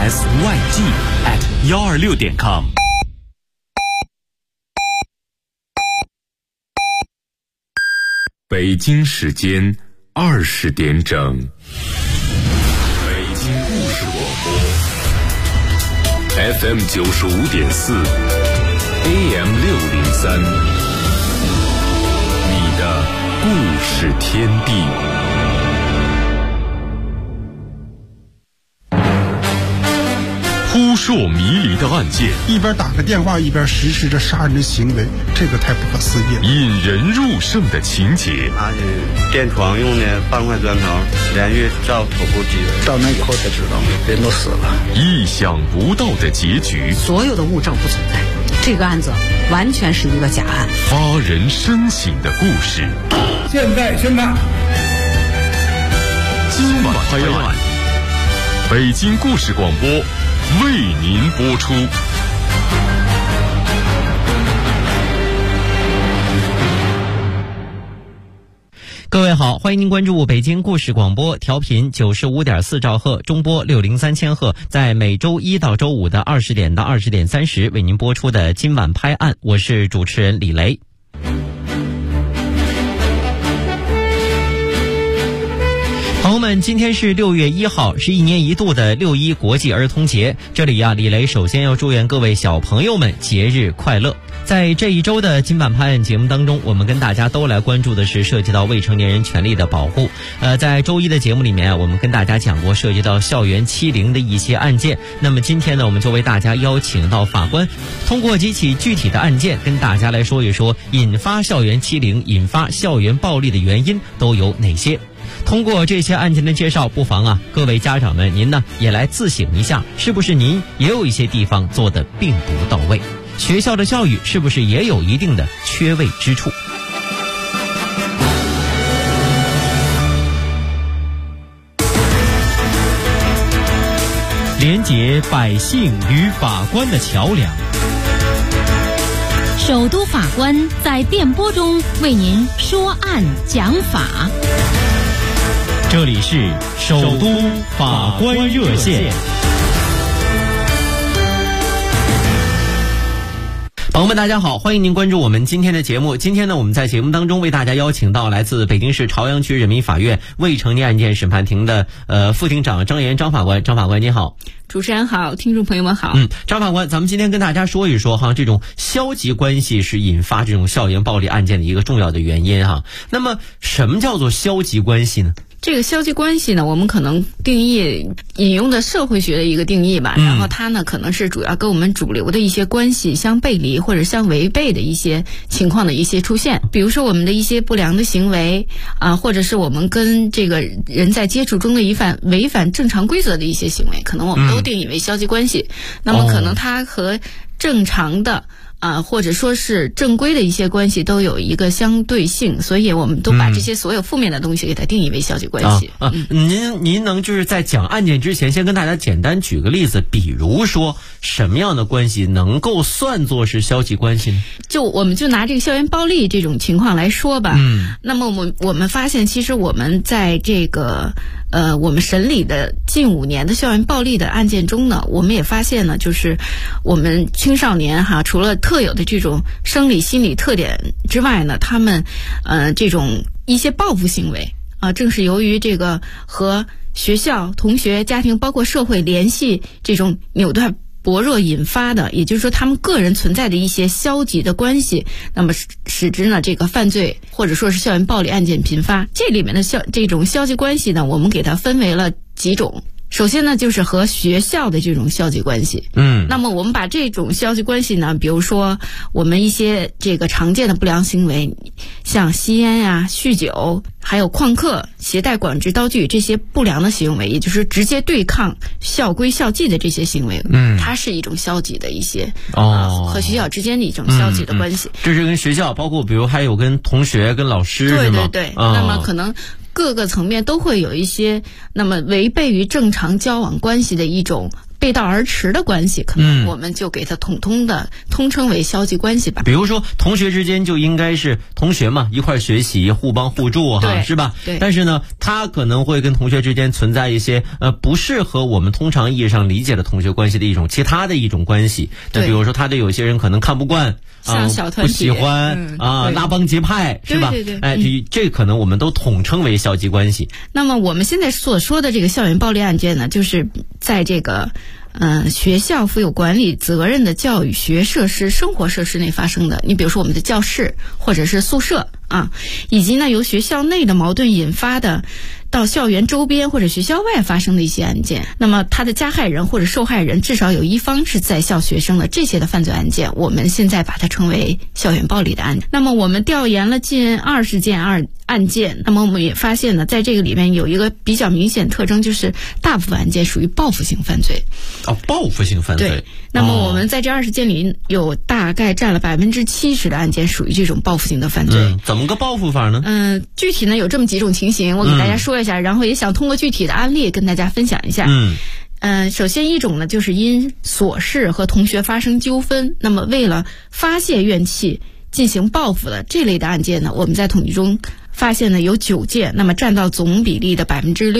SYG@126.com。北京时间20点整，北京故事广播 FM 95.4 AM 603，你的故事天地。扑朔迷离的案件， 一边打个电话一边实施着杀人的行为，这个太不可思议了。 引人入胜的情节， 拿起电床用的半块砖头连续照头部击， 到那以后才知道人都死了。 意想不到的结局， 所有的物证不存在，这个案子完全是一个假案。 发人深省的故事， 现在宣判。 今晚拍案，北京故事广播为您播出。 各位好，欢迎您关注北京故事广播，调频95.4兆赫，中波603千赫，在每周一到周五的20点到20点30为您播出的今晚拍案，我是主持人李雷。朋友们，今天是6月1号，是一年一度的6·1国际儿童节。这里李雷首先要祝愿各位小朋友们节日快乐。在这一周的今晚拍案节目当中，我们跟大家都来关注的是涉及到未成年人权利的保护。在周一的节目里面，我们跟大家讲过涉及到校园欺凌的一些案件。那么今天呢，我们就为大家邀请到法官，通过几起具体的案件，跟大家来说一说引发校园欺凌、引发校园暴力的原因都有哪些。通过这些案件的介绍，不妨各位家长们您呢也来自省一下，是不是您也有一些地方做得并不到位？学校的教育是不是也有一定的缺位之处？连结百姓与法官的桥梁， 首都法官在电波中为您说案讲法。 这里是首都法官热线。朋友们大家好，欢迎您关注我们今天的节目。今天呢，我们在节目当中为大家邀请到来自北京市朝阳区人民法院未成年案件审判庭的副庭长张岩张法官。张法官您好。 主持人好，听众朋友们好。 张法官，咱们今天跟大家说一说这种消极关系是引发这种校园暴力案件的一个重要的原因那么什么叫做消极关系呢？ 这个消极关系呢，我们可能定义引用的社会学的一个定义吧，然后它呢可能是主要跟我们主流的一些关系相背离或者相违背的一些情况的一些出现。比如说我们的一些不良的行为或者是我们跟这个人在接触中的违反正常规则的一些行为，可能我们都定义为消极关系。那么可能它和正常的或者说是正规的一些关系都有一个相对性，所以我们都把这些所有负面的东西给它定义为消极关系。 您能就是在讲案件之前先跟大家简单举个例子，比如说什么样的关系能够算作是消极关系呢？ 我们就拿这个校园暴力这种情况来说吧。那么我们发现其实我们在这个我们审理的近5年的校园暴力的案件中呢，我们也发现呢，就是我们青少年除了特有的这种生理心理特点之外呢，他们这种一些报复行为正是由于这个和学校、同学、家庭包括社会联系这种扭断薄弱引发的，也就是说他们个人存在的一些消极的关系，那么使之呢这个犯罪或者说是校园暴力案件频发。这里面的这种消极关系呢，我们给它分为了几种。首先呢，就是和学校的这种消极关系。那么我们把这种消极关系呢，比如说我们一些这个常见的不良行为，像吸烟酗酒，还有旷课、携带管制刀具这些不良的行为，也就是直接对抗校规校纪的这些行为，它是一种消极的一些和学校之间的一种消极的关系。 这是跟学校，包括比如还有跟同学、跟老师， 对对对。那么可能各个层面都会有一些那么违背于正常交往关系的一种背道而驰的关系，可能我们就给它统称为消极关系吧。 比如说同学之间就应该是同学嘛，一块学习，互帮互助哈，是吧？ 对。 但是呢，他可能会跟同学之间存在一些不适合我们通常意义上理解的同学关系的其他的一种关系。那比如说他对有些人可能看不惯， 像小团体不喜欢拉帮结派，是吧？ 对。 这可能我们都统称为消极关系。 那么我们现在所说的这个校园暴力案件呢，就是在这个学校负有管理责任的教育学设施、生活设施内发生的。你比如说我们的教室或者是宿舍啊，以及呢由学校内的矛盾引发的到校园周边或者学校外发生的一些案件。那么他的加害人或者受害人至少有一方是在校学生的，这些的犯罪案件，我们现在把它称为校园暴力的案件。那么我们调研了近20件案件，那么我们也发现呢，在这个里面有一个比较明显特征，就是大部分案件属于报复性犯罪。 报复性犯罪。 对。那么我们在这20件里有大概占了70%的案件属于这种报复性的犯罪。 怎么个报复法呢？ 具体呢有这么几种情形，我给大家说一下，然后也想通过具体的案例跟大家分享一下。首先一种呢，就是因琐事和同学发生纠纷，那么为了发泄怨气进行报复的这类的案件呢，我们在统计中发现呢有9件，那么占到总比例的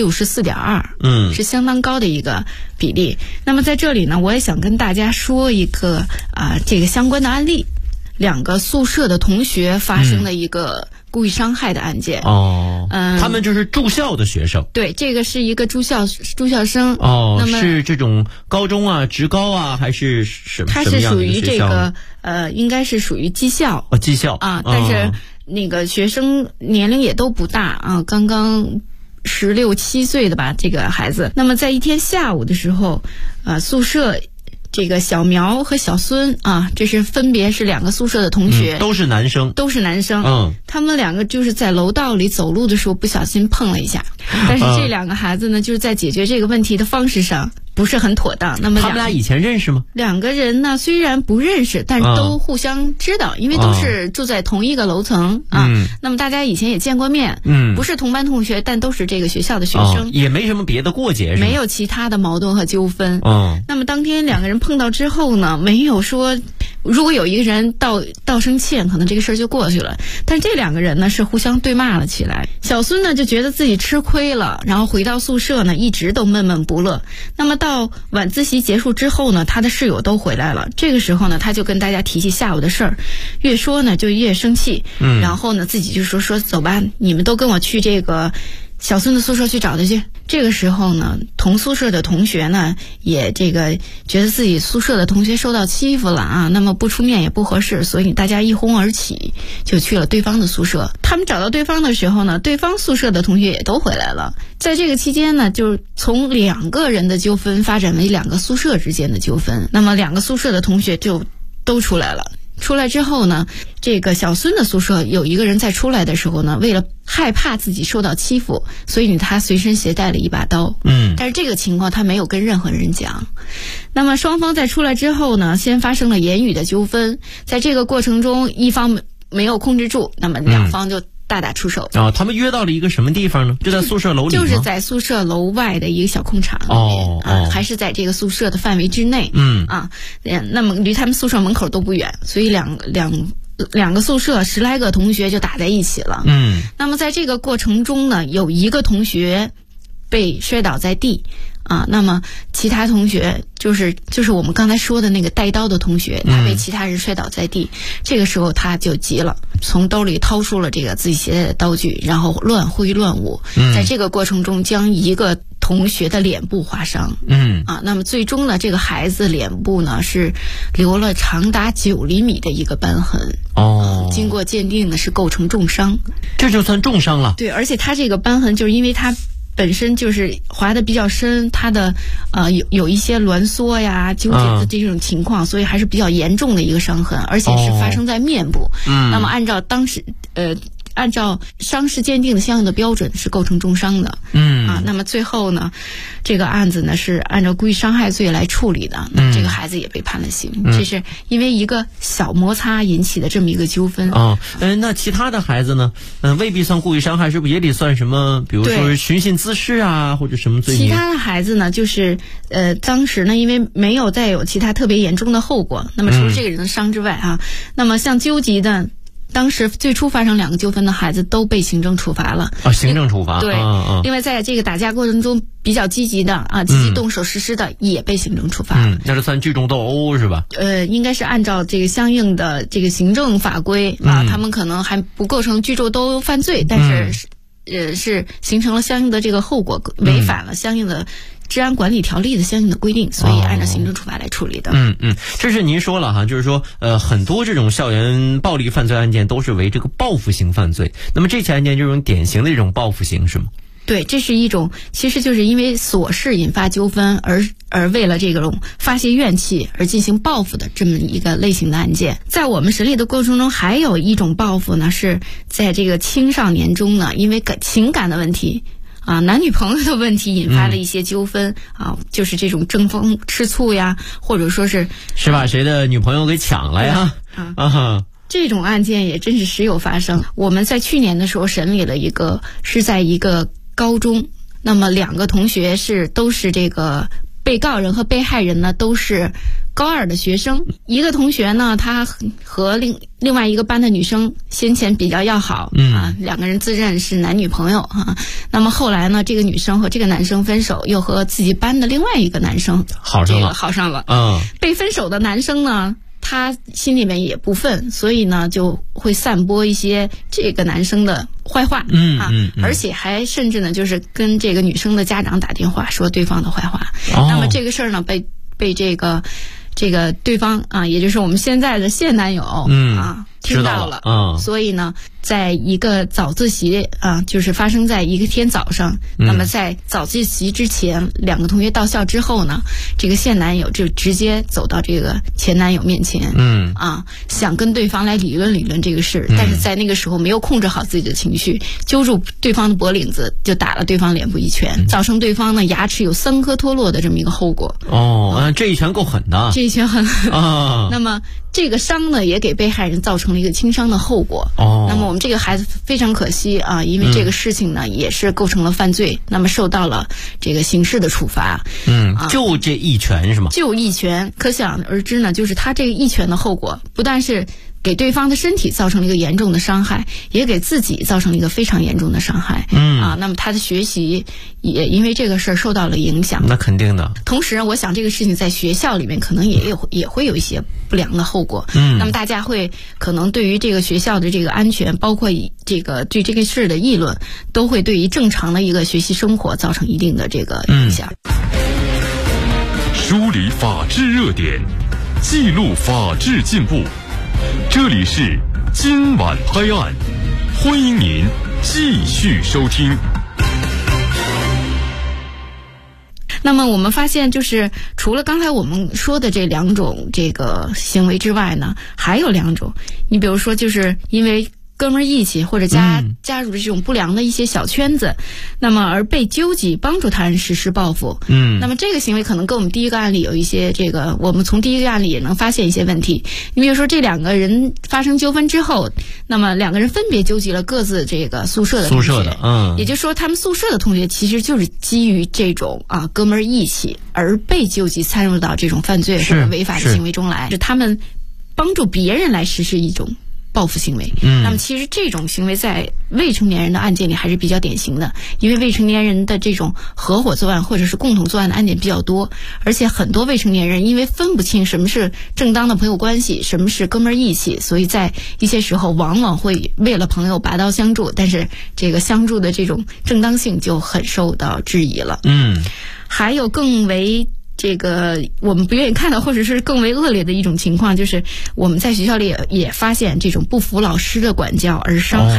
64.2%，是相当高的一个比例。那么在这里呢，我也想跟大家说一个这个相关的案例，2个宿舍的同学发生的一个故意伤害的案件。 他们就是住校的学生。 对，这个是一个住校生。那么是这种高中啊、职高啊，还是什么？ 它是属于这个应该是属于技校。 技校啊，但是那个学生年龄也都不大啊，刚刚16、17岁的吧，这个孩子。那么在一天下午的时候，宿舍这个小苗和小孙啊，这是分别是2个宿舍的同学， 都是男生。 他们2个就是在楼道里走路的时候不小心碰了一下，但是这2个孩子呢，就是在解决这个问题的方式上不是很妥当。那么他们俩以前认识吗 ？2个人呢虽然不认识，但都互相知道，因为都是住在同一个楼层那么大家以前也见过面，不是同班同学，但都是这个学校的学生， 也没什么别的过节， 没有其他的矛盾和纠纷。那么当天2个人碰到之后呢，没有说如果有一个人道声歉，可能这个事儿就过去了。但这2个人呢是互相对骂了起来。小孙呢就觉得自己吃亏了，然后回到宿舍呢一直都闷闷不乐。那么到晚自习结束之后呢，他的室友都回来了。这个时候呢，他就跟大家提起下午的事儿，越说呢就越生气。然后呢自己就说走吧，你们都跟我去这个小孙的宿舍去找他去。这个时候呢，同宿舍的同学呢也这个觉得自己宿舍的同学受到欺负了啊，那么不出面也不合适，所以大家一哄而起就去了对方的宿舍。他们找到对方的时候呢，对方宿舍的同学也都回来了。在这个期间呢，就是从2个人的纠纷发展为2个宿舍之间的纠纷。那么2个宿舍的同学就都出来了。出来之后呢，这个小孙的宿舍有一个人在出来的时候呢，为了害怕自己受到欺负，所以他随身携带了一把刀。但是这个情况他没有跟任何人讲。那么双方在出来之后呢，先发生了言语的纠纷，在这个过程中一方没有控制住，那么2方就大打出手。 他们约到了一个什么地方呢？就在宿舍楼里吗？ 就是在宿舍楼外的一个小空场里面。还是在这个宿舍的范围之内。那么离他们宿舍门口都不远，所以两个宿舍10来个同学就打在一起了。那么在这个过程中呢，有一个同学被摔倒在地那么其他同学就是我们刚才说的那个带刀的同学，他被其他人摔倒在地。这个时候他就急了，从兜里掏出了这个自己携带的刀具，然后乱挥乱舞。在这个过程中将一个同学的脸部划伤。那么最终呢，这个孩子脸部呢是留了长达9厘米的一个斑痕。经过鉴定呢是构成重伤。 这就算重伤了。 对，而且他这个斑痕就是因为他本身就是划得比较深，它的有一些挛缩呀、纠结的这种情况，所以还是比较严重的一个伤痕，而且是发生在面部。那么按照当时按照伤势鉴定的相应的标准是构成重伤的。那么最后呢，这个案子呢是按照故意伤害罪来处理的。那这个孩子也被判了刑，这是因为一个小摩擦引起的这么一个纠纷。 那其他的孩子呢？未必算故意伤害，是不是也得算什么？比如说寻衅滋事啊，或者什么罪名？ 其他的孩子呢，就是当时呢，因为没有再有其他特别严重的后果，那么除了这个人的伤之外那么像纠集的。当时最初发生2个纠纷的孩子都被行政处罚了。 行政处罚。 对。另外，在这个打架过程中比较积极的积极动手实施的也被行政处罚。 那是算聚众斗殴是吧？ 应该是按照这个相应的这个行政法规他们可能还不构成聚众斗殴犯罪，但是是形成了相应的这个后果，违反了相应的治安管理条例的相应的规定，所以按照行政处罚来处理的。 这是您说了就是说很多这种校园暴力犯罪案件都是为这个报复性犯罪，那么这起案件就是典型的这种报复性是吗？ 对，这是一种其实就是因为琐事引发纠纷而为了这种发泄怨气而进行报复的这么一个类型的案件。在我们审理的过程中，还有一种报复呢，是在这个青少年中呢，因为情感的问题男女朋友的问题引发了一些纠纷就是这种争风吃醋呀，或者说是把谁的女朋友给抢了呀。 这种案件也真是时有发生。我们在去年的时候审理了是在一个高中，那么2个同学都是这个被告人和被害人呢都是高2的学生。一个同学呢，他和另外一个班的女生先前比较要好2个人自认是男女朋友那么后来呢，这个女生和这个男生分手，又和自己班的另外一个男生好上了。被分手的男生呢，他心里面也不忿，所以呢就会散播一些这个男生的坏话而且还甚至呢就是跟这个女生的家长打电话说对方的坏话。那么这个事儿呢被这个对方也就是我们现在的现男友听到了所以呢在一个早自习就是发生在一天早上那么在早自习之前2个同学到校之后呢，这个现男友就直接走到这个前男友面前想跟对方来理论这个事但是在那个时候没有控制好自己的情绪，揪住对方的脖领子就打了对方脸部一拳，造成对方呢牙齿有3颗脱落的这么一个后果。 这一拳够狠的。 这一拳很狠那么这个伤呢也给被害人造成了一个轻伤的后果。那么我们这个孩子非常可惜因为这个事情呢也是构成了犯罪，那么受到了这个刑事的处罚。 就这一拳是吗？ 就一拳，可想而知呢，就是他这个一拳的后果，不但是给对方的身体造成了一个严重的伤害，也给自己造成了一个非常严重的伤害。那么他的学习也因为这个事儿受到了影响。 那肯定的。 同时我想这个事情在学校里面可能也会有一些不良的后果。那么大家会可能对于这个学校的这个安全，包括这个对这个事的议论，都会对于正常的一个学习生活造成一定的这个影响。 梳理法治热点，记录法治进步。这里是今晚拍案，欢迎您继续收听。 那么我们发现，就是除了刚才我们说的这2种这个行为之外呢，还有2种。你比如说，就是因为哥们儿义气或者加入这种不良的一些小圈子，那么而被纠集帮助他人实施报复。那么这个行为可能跟我们第一个案例有一些我们从第一个案例也能发现一些问题。你比如说这2个人发生纠纷之后，那么2个人分别纠集了各自这个宿舍的同学，也就是说他们宿舍的同学其实就是基于这种哥们儿义气而被纠集参入到这种犯罪或者违法的行为中来，是他们帮助别人来实施一种报复行为。那么其实这种行为在未成年人的案件里还是比较典型的，因为未成年人的这种合伙作案或者是共同作案的案件比较多，而且很多未成年人因为分不清什么是正当的朋友关系，什么是哥们儿义气，所以在一些时候往往会为了朋友拔刀相助，但是这个相助的这种正当性就很受到质疑了。还有更为这个我们不愿意看到或者是更为恶劣的一种情况，就是我们在学校里也发现这种不服老师的管教而伤害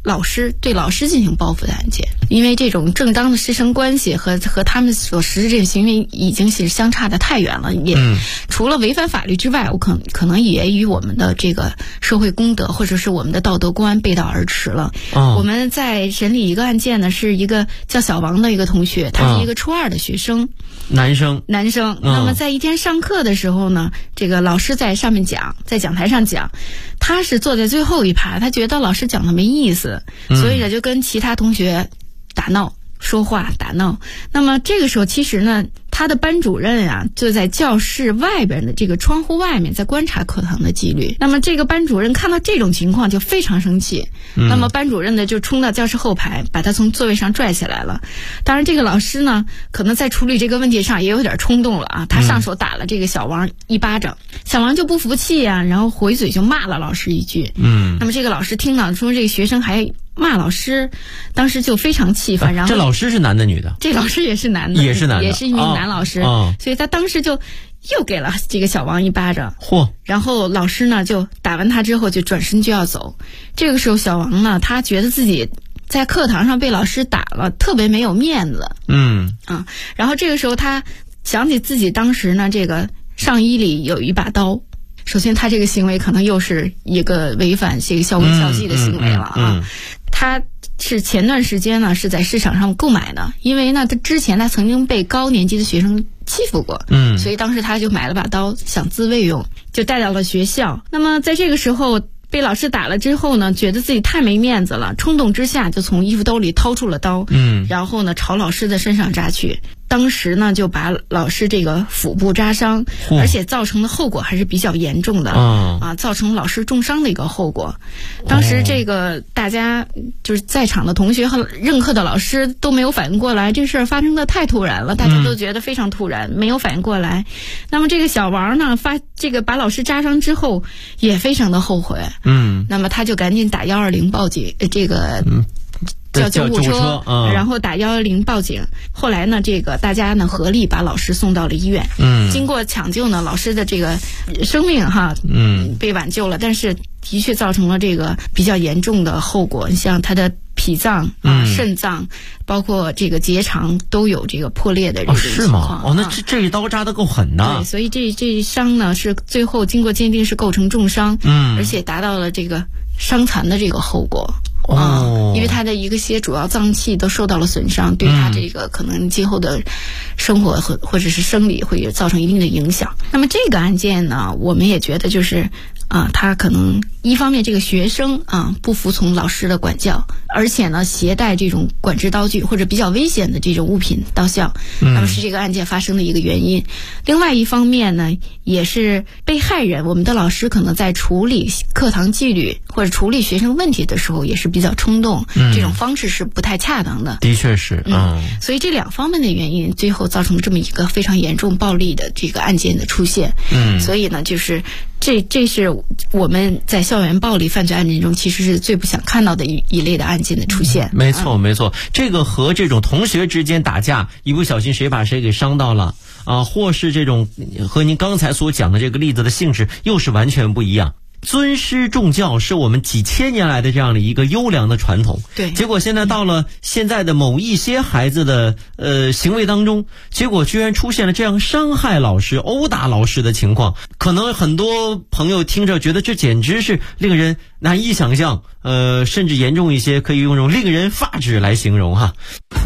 老师对老师进行报复的案件，因为这种正当的师生关系和他们所实施这种行为已经是相差的太远了，也除了违反法律之外，我可能也与我们的这个社会公德或者是我们的道德观背道而驰了。我们在审理一个案件呢，是一个叫小王的一个同学，他是一个初2的学生，男生。那么在一天上课的时候呢，这个老师在上面讲，在讲台上讲，他是坐在最后一排，他觉得老师讲的没意思，所以呢就跟其他同学打闹。说话打闹，那么这个时候其实呢，他的班主任啊就在教室外边的这个窗户外面在观察课堂的纪律。那么这个班主任看到这种情况就非常生气，那么班主任呢就冲到教室后排，把他从座位上拽起来了。当然这个老师呢可能在处理这个问题上也有点冲动了啊，他上手打了这个小王一巴掌，小王就不服气啊，然后回嘴就骂了老师一句。那么这个老师听到说这个学生还骂老师，当时就非常气愤。然后这老师是男的女的？这老师也是男的，也是一名男老师。所以他当时就又给了这个小王一巴掌。然后老师呢就打完他之后就转身就要走。这个时候小王呢，他觉得自己在课堂上被老师打了，特别没有面子。然后这个时候他想起自己当时呢，这个上衣里有一把刀。首先他这个行为可能又是一个违反这个校规校纪的行为了啊。他是前段时间呢是在市场上购买的，因为呢他之前他曾经被高年级的学生欺负过，所以当时他就买了把刀想自卫用，就带到了学校。那么在这个时候被老师打了之后呢，觉得自己太没面子了，冲动之下就从衣服兜里掏出了刀，然后呢朝老师的身上扎去。当时呢就把老师这个腹部扎伤，而且造成的后果还是比较严重的造成老师重伤的一个后果。当时这个大家就是在场的同学和任课的老师都没有反应过来，这事儿发生的太突然了，大家都觉得非常突然，没有反应过来。那么这个小王呢把老师扎伤之后也非常的后悔，那么他就赶紧打120报警，叫救护车，然后打110报警。后来呢，这个大家呢合力把老师送到了医院。经过抢救呢，老师的这个生命被挽救了，但是的确造成了这个比较严重的后果。你像他的脾脏肾脏，包括这个结肠都有这个破裂的这种情况。 是吗？那这一刀扎得够狠呐。 对，所以这一伤呢是最后经过鉴定是构成重伤，而且达到了这个伤残的这个后果。因为他的一些主要脏器都受到了损伤，对他这个可能今后的生活或者是生理会造成一定的影响。那么这个案件呢，我们也觉得就是他可能一方面这个学生不服从老师的管教，而且呢携带这种管制刀具或者比较危险的这种物品到校，那么是这个案件发生的一个原因。另外一方面呢，也是被害人，我们的老师可能在处理课堂纪律或者处理学生问题的时候也是比较冲动，这种方式是不太恰当的。 的确是， 所以这两方面的原因，最后造成这么一个非常严重暴力的这个案件的出现。所以呢，就是这是我们在校园暴力犯罪案件中其实是最不想看到的一类的案件的出现。 没错没错，这个和这种同学之间打架，一不小心谁把谁给伤到了或是这种和您刚才所讲的这个例子的性质又是完全不一样。尊师重教是我们几千年来的这样的一个优良的传统， 对。 结果现在到了现在的某一些孩子的行为当中，结果居然出现了这样伤害老师、殴打老师的情况。可能很多朋友听着觉得这简直是令人难以想象，甚至严重一些可以用这种令人发指来形容哈。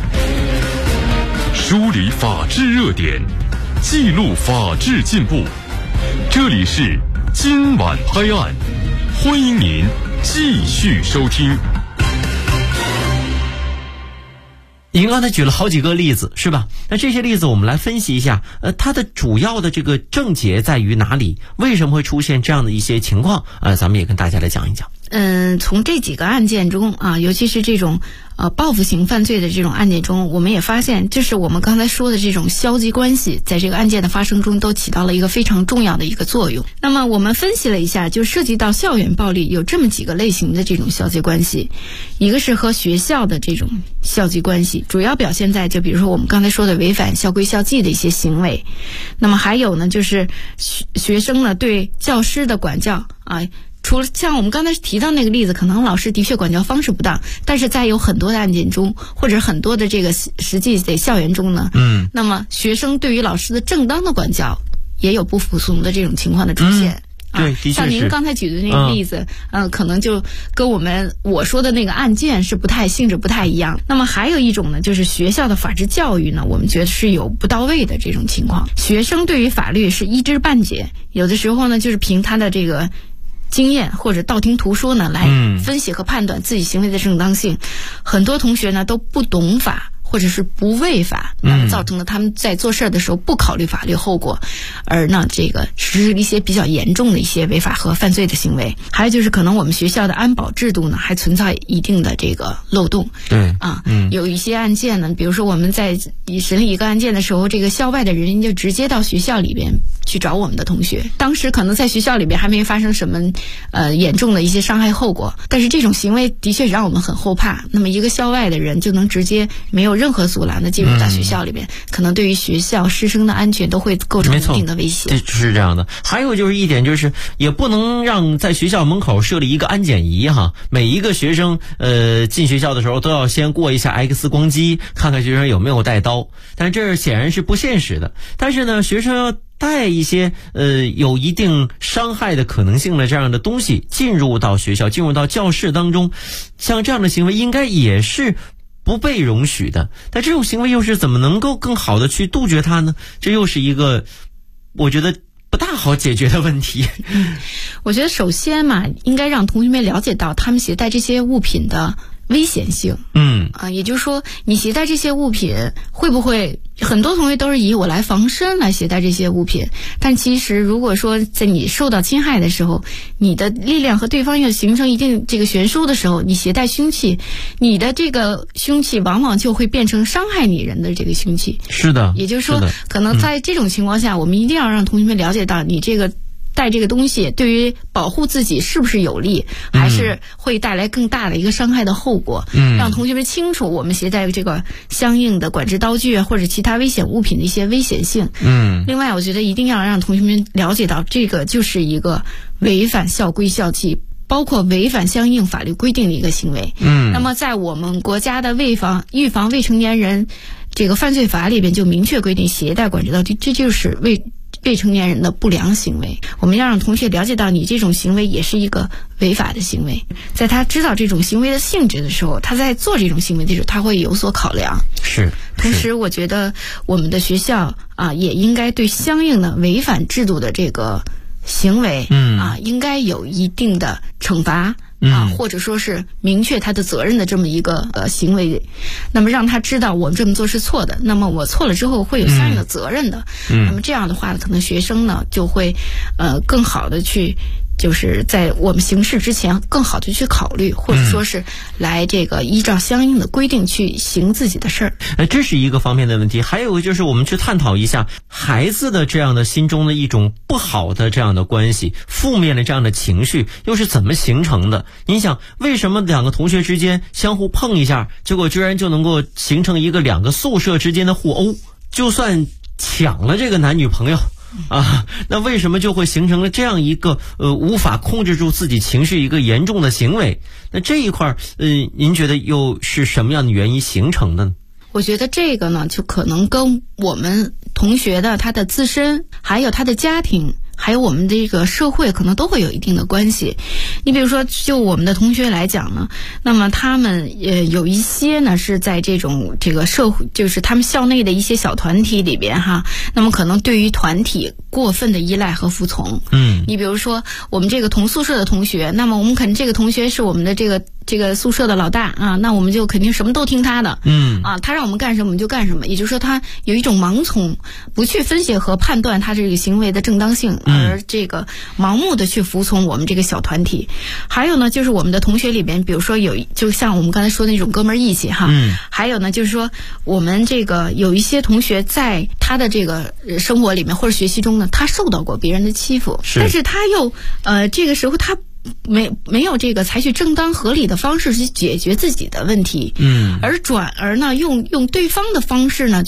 梳理法治热点，记录法治进步，这里是今晚拍案，欢迎您继续收听。 您刚才举了好几个例子是吧？那这些例子我们来分析一下，它的主要的这个症结在于哪里？为什么会出现这样的一些情况？咱们也跟大家来讲一讲。 从这几个案件中尤其是这种报复型犯罪的这种案件中，我们也发现，就是我们刚才说的这种消极关系，在这个案件的发生中都起到了一个非常重要的一个作用。那么我们分析了一下，就涉及到校园暴力有这么几个类型的这种消极关系。一个是和学校的这种消极关系，主要表现在就比如说我们刚才说的违反校规校纪的一些行为。那么还有呢，就是学生呢对教师的管教除了像我们刚才提到那个例子，可能老师的确管教方式不当，但是在有很多的案件中，或者很多的这个实际的校园中呢，那么学生对于老师的正当的管教也有不服从的这种情况的出现。 对，的确是。 像您刚才举的那个例子，可能就跟我说的那个案件是性质不太一样。那么还有一种呢，就是学校的法治教育呢，我们觉得是有不到位的这种情况。学生对于法律是一知半解，有的时候呢，就是凭他的这个经验或者道听途说呢来分析和判断自己行为的正当性。很多同学呢都不懂法，或者是不为法，那么造成了他们在做事的时候不考虑法律后果，而呢这个实施一些比较严重的一些违法和犯罪的行为。还有就是可能我们学校的安保制度呢还存在一定的这个漏洞。 对有一些案件呢，比如说我们在审理一个案件的时候，这个校外的人就直接到学校里边去找我们的同学，当时可能在学校里边还没发生什么严重的一些伤害后果，但是这种行为的确让我们很后怕。那么一个校外的人就能直接没有任何阻拦的进入到学校里边，可能对于学校师生的安全都会构成一定的威胁。 是这样的。还有就是一点，就是也不能让在学校门口设立一个安检仪哈，每一个学生进学校的时候都要先过一下 X 光机，看看学生有没有带刀，但这显然是不现实的。但是呢，学生要带一些有一定伤害的可能性的这样的东西进入到学校，进入到教室当中，像这样的行为应该也是不被容许的。但这种行为又是怎么能够更好的去杜绝它呢？这又是一个我觉得不大好解决的问题。 我觉得首先嘛，应该让同学们了解到他们携带这些物品的危险性。也就是说你携带这些物品会不会，很多同学都是以我来防身来携带这些物品，但其实如果说在你受到侵害的时候，你的力量和对方又形成一定这个悬殊的时候，你携带凶器，你的这个凶器往往就会变成伤害你人的这个凶器。 是的， 也就是说可能在这种情况下，我们一定要让同学们了解到你这个带这个东西对于保护自己是不是有利，还是会带来更大的一个伤害的后果。让同学们清楚我们携带这个相应的管制刀具或者其他危险物品的一些危险性。另外我觉得一定要让同学们了解到，这个就是一个违反校规校纪，包括违反相应法律规定的一个行为。那么在我们国家的预防未成年人这个犯罪法里边就明确规定，携带管制刀具这就是未成年人的不良行为。我们要让同学了解到你这种行为也是一个违法的行为，在他知道这种行为的性质的时候，他在做这种行为的时候他会有所考量。同时我觉得我们的学校也应该对相应的违反制度的这个行为应该有一定的惩罚或者说是明确他的责任的这么一个行为，那么让他知道我们这么做是错的，那么我错了之后会有相应的责任的。那么这样的话可能学生呢就会更好的去，就是在我们行事之前更好的去考虑，或者说是来这个依照相应的规定去行自己的事儿。 这是一个方面的问题。还有就是我们去探讨一下孩子的这样的心中的一种不好的这样的关系，负面的这样的情绪又是怎么形成的。你想为什么两个同学之间相互碰一下，结果居然就能够形成一个两个宿舍之间的互殴，就算抢了这个男女朋友那为什么就会形成了这样一个无法控制住自己情绪一个严重的行为？那这一块您觉得又是什么样的原因形成的呢？ 我觉得这个呢就可能跟我们同学的他的自身，还有他的家庭，还有我们这个社会可能都会有一定的关系。你比如说就我们的同学来讲呢，那么他们有一些呢是在这个社会，就是他们校内的一些小团体里边那么可能对于团体过分的依赖和服从。你比如说我们这个同宿舍的同学，那么我们肯定这个同学是我们的这个宿舍的老大那我们就肯定什么都听他的。他让我们干什么我们就干什么，也就是说他有一种盲从，不去分析和判断他这个行为的正当性，而这个盲目的去服从我们这个小团体。还有呢就是我们的同学里边，比如说就像我们刚才说的那种哥们儿义气还有呢就是说我们这个有一些同学在他的这个生活里面或者学习中呢，他受到过别人的欺负，但是他又这个时候他没有这个采取正当合理的方式去解决自己的问题，而呢用对方的方式呢去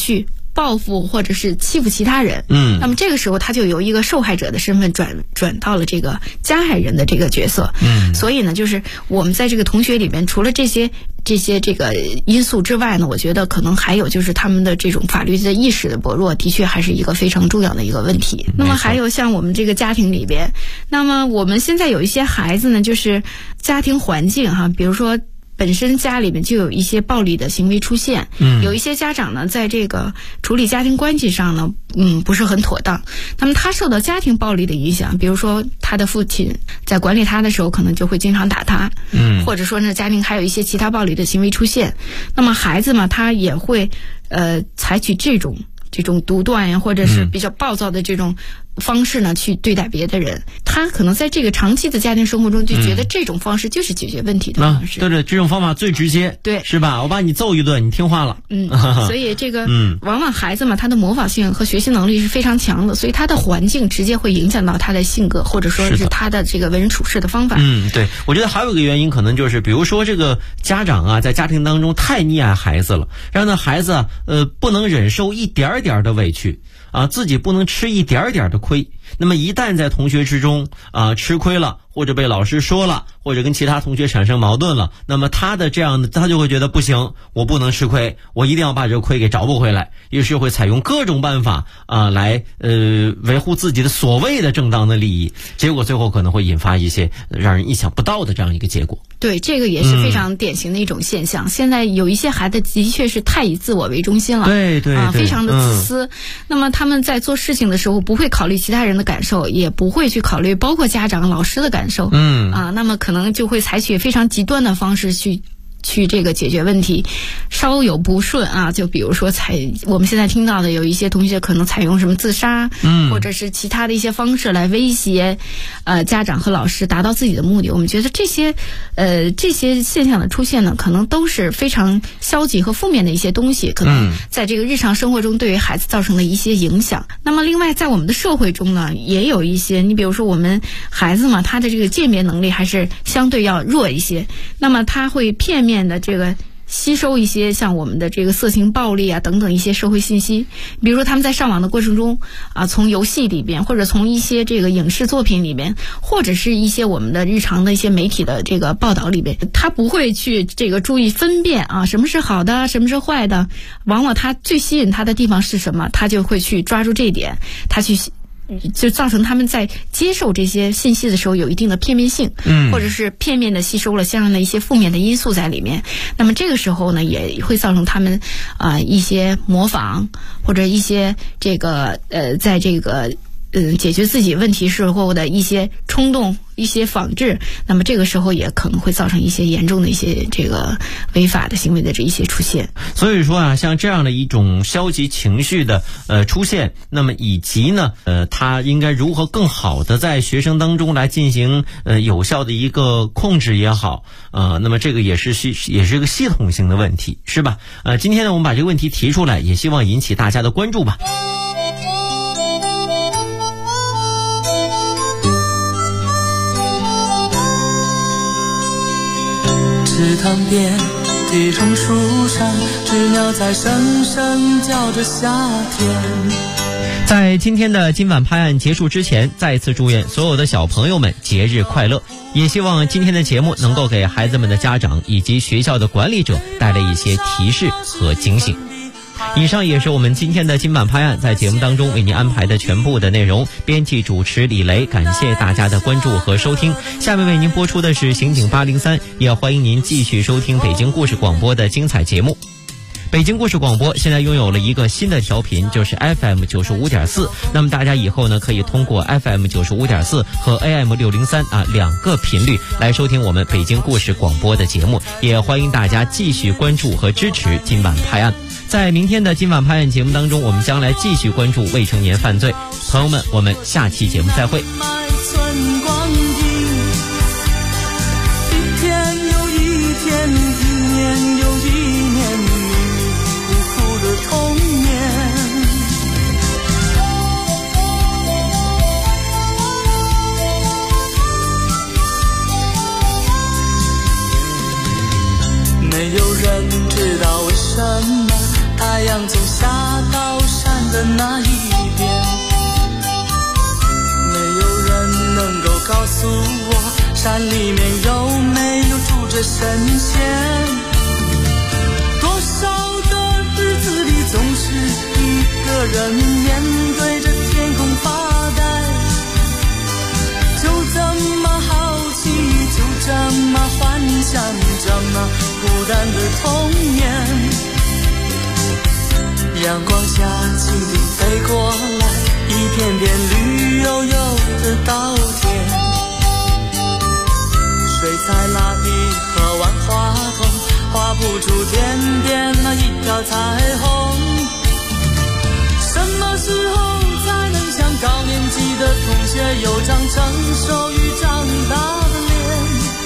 报复或者是欺负其他人，那么这个时候他就由一个受害者的身份转到了这个加害人的这个角色，所以呢，就是我们在这个同学里边，除了这些这个因素之外呢，我觉得可能还有就是他们的这种法律的意识的薄弱，的确还是一个非常重要的一个问题。那么还有像我们这个家庭里边，那么我们现在有一些孩子呢，就是家庭环境哈，比如说本身家里面就有一些暴力的行为出现，有一些家长呢，在这个处理家庭关系上呢，不是很妥当。那么他受到家庭暴力的影响，比如说他的父亲在管理他的时候，可能就会经常打他，或者说呢，家庭还有一些其他暴力的行为出现。那么孩子嘛，他也会采取这种独断呀，或者是比较暴躁的这种方式呢，去对待别的人。他可能在这个长期的家庭生活中就觉得这种方式就是解决问题的方式。 对，这种方法最直接，对，是吧？我把你揍一顿，你听话了。 所以这个往往孩子嘛，他的模仿性和学习能力是非常强的，所以他的环境直接会影响到他的性格，或者说是他的这个为人处事的方法。 对，我觉得还有一个原因，可能就是比如说这个家长啊，在家庭当中太溺爱孩子了，让那孩子不能忍受一点点的委屈啊，自己不能吃一点点的亏。那么一旦在同学之中吃亏了，或者被老师说了，或者跟其他同学产生矛盾了，那么他就会觉得不行，我不能吃亏，我一定要把这个亏给找不回来，于是会采用各种办法来维护自己的所谓的正当的利益，结果最后可能会引发一些让人意想不到的这样一个结果。 对，这个也是非常典型的一种现象。现在有一些孩子的确是太以自我为中心了， 对， 非常的自私。那么他们在做事情的时候，不会考虑其他人的感受，也不会去考虑包括家长、老师的感受。那么可能就会采取非常极端的方式去这个解决问题。稍有不顺啊，就比如说我们现在听到的有一些同学可能采用什么自杀，或者是其他的一些方式来威胁家长和老师，达到自己的目的。我们觉得这些现象的出现呢，可能都是非常消极和负面的一些东西，可能在这个日常生活中对于孩子造成的一些影响。那么另外在我们的社会中呢，也有一些，你比如说我们孩子嘛，他的这个鉴别能力还是相对要弱一些，那么他会片面的这个吸收一些像我们的这个色情暴力啊等等一些社会信息。比如说他们在上网的过程中从游戏里边，或者从一些这个影视作品里边，或者是一些我们的日常的一些媒体的这个报道里边，他不会去这个注意分辨什么是好的，什么是坏的。往往他最吸引他的地方是什么，他就会去抓住这一点，他去就造成他们在接受这些信息的时候有一定的片面性，或者是片面的吸收了相应的一些负面的因素在里面。那么这个时候呢，也会造成他们一些模仿，或者一些这个在这个解决自己问题时候的一些冲动、一些仿制。那么这个时候也可能会造成一些严重的一些这个违法的行为的这一些出现。 所以说像这样的一种消极情绪的出现，那么以及呢他应该如何更好的在学生当中来进行有效的一个控制也好，那么这个也是一个系统性的问题，是吧？今天呢我们把这个问题提出来，也希望引起大家的关注吧。 池塘边一种树上，知鸟在声声叫着夏天。 在今天的今晚拍案结束之前，再次祝愿所有的小朋友们节日快乐，也希望今天的节目能够给孩子们的家长以及学校的管理者带来一些提示和警醒。以上也是我们今天的今晚拍案在节目当中为您安排的全部的内容。编辑主持李雷，感谢大家的关注和收听。下面为您播出的是刑警803，也欢迎您继续收听北京故事广播的精彩节目。北京故事广播现在拥有了一个新的调频，就是 FM 95.4。那么大家以后呢，可以通过 FM 95.4和 AM 603两个频率来收听我们北京故事广播的节目。也欢迎大家继续关注和支持今晚拍案。在明天的今晚拍案节目当中，我们将来继续关注未成年犯罪。朋友们，我们下期节目再会。 一天又一天，一年又一年，苦苦的童年。没有人知道为什么太阳从下到告诉我，山里面有没有住着神仙？多少个日子里，总是一个人面对着天空发呆，就这么好奇，就这么幻想，这么孤单的童年。阳光下，蜻蜓飞过来，一片片绿油油的稻田。水彩蜡笔和万花筒，画不出点点那一条彩虹。什么时候才能像高年级的同学，有张成熟与长大的脸？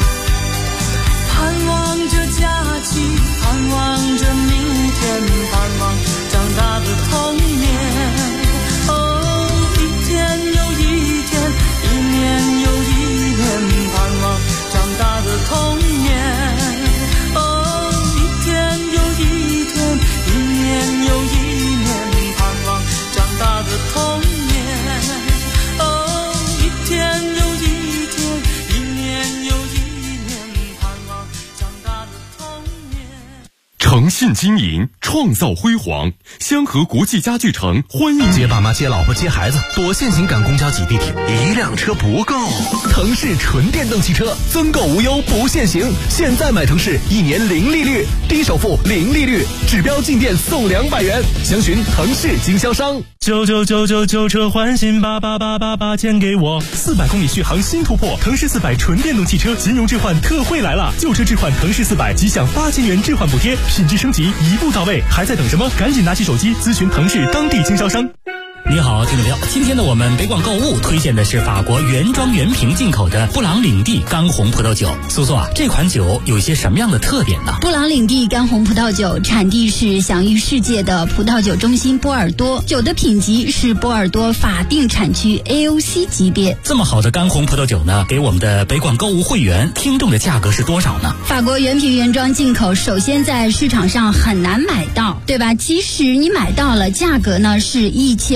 盼望着假期，盼望着明天，盼望长大的童年。哦，一天又一天，一年又一年，盼望长大的童年。哦，一天又一天，一年又一年，盼望长大的童年。哦，一天又一天，一年又一年，盼望长大的童年。 诚信经营，创造辉煌。香河国际家具城欢迎接爸妈、接老婆、接孩子，多限行赶公交挤地铁，一辆车不够。腾势纯电动汽车增购无忧不限行，现在买腾势1年零利率，低首付零利率，指标进店送200元，详询腾势经销商。 旧车换新，88888钱给我。400公里续航新突破，腾势400纯电动汽车金融置换特惠来了，旧车置换腾势400即享8000元置换补贴，品质升级一步到位，还在等什么？赶紧拿起手机咨询腾势当地经销商。 你好，听众朋友，今天呢，我们北广购物推荐的是法国原装原瓶进口的布朗领地干红葡萄酒。苏苏啊，这款酒有一些什么样的特点呢？ 布朗领地干红葡萄酒产地是享誉世界的葡萄酒中心波尔多，酒的品级是波尔多法定产区 AOC 级别。 这么好的干红葡萄酒呢，给我们的北广购物会员听众的价格是多少呢？ 法国原瓶原装进口，首先在市场上很难买到，对吧？即使你买到了，价格呢是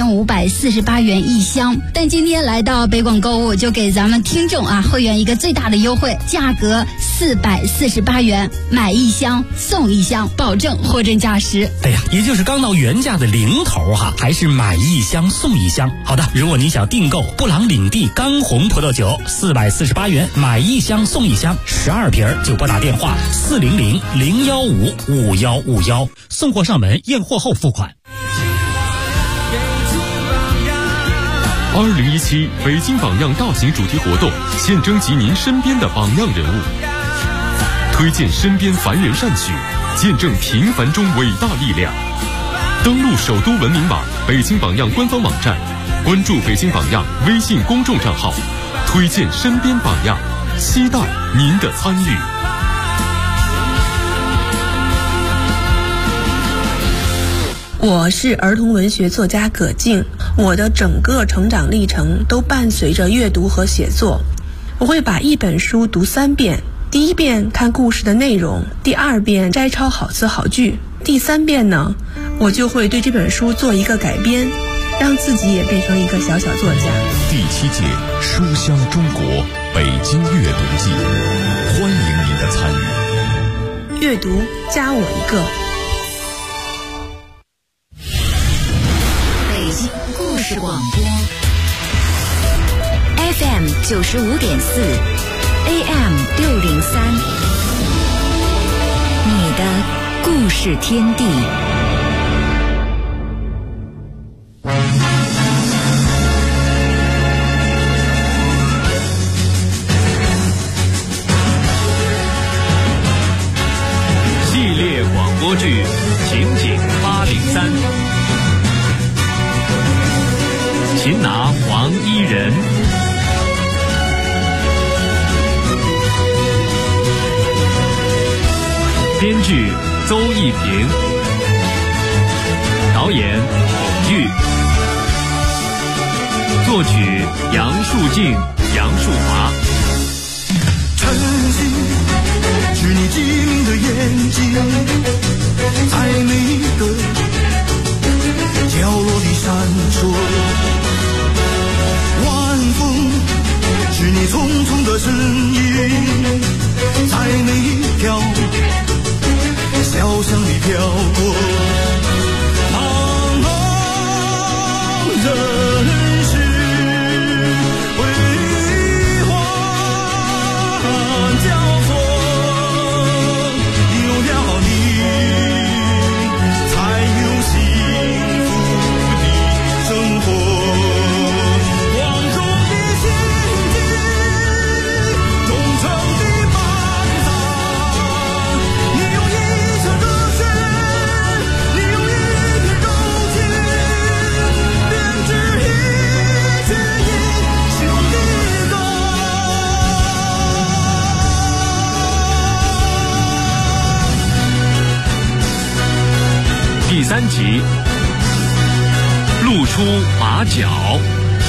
1548元1箱，但今天来到北广购物，就给咱们听众会员一个最大的优惠，价格448元，买1箱送1箱，保证货真价实。 哎呀，也就是刚到原价的零头哈，还是买1箱送1箱。好的，如果你想订购布朗领地干红葡萄酒，448元，买1箱送1箱，12瓶就拨打电话400-015-5151，送货上门，验货后付款。 2017北京榜样大型主题活动，现征集您身边的榜样人物，推荐身边凡人善举，见证平凡中伟大力量。登录首都文明网、北京榜样官方网站，关注北京榜样微信公众账号，推荐身边榜样，期待您的参与。 我是儿童文学作家葛静，我的整个成长历程都伴随着阅读和写作。我会把一本书读3遍，第1遍看故事的内容，第2遍摘抄好词好句，第3遍呢，我就会对这本书做一个改编，让自己也变成一个小小作家。 第7届书香中国北京阅读季，欢迎您的参与。 阅读加我一个。 故事广播 FM 95.4 AM 603，你的故事天地。 系列广播剧情景803，擒拿黄衣人。编剧邹一平，导演孔玉，作曲杨树静、杨树华。 曾经是你机灵的眼睛，在每个角落里闪烁。晚风是你从中的身影，在每一条小巷里飘过。茫茫人世辉煌交错，有了你才有幸福的生活。 第3集，露出马脚。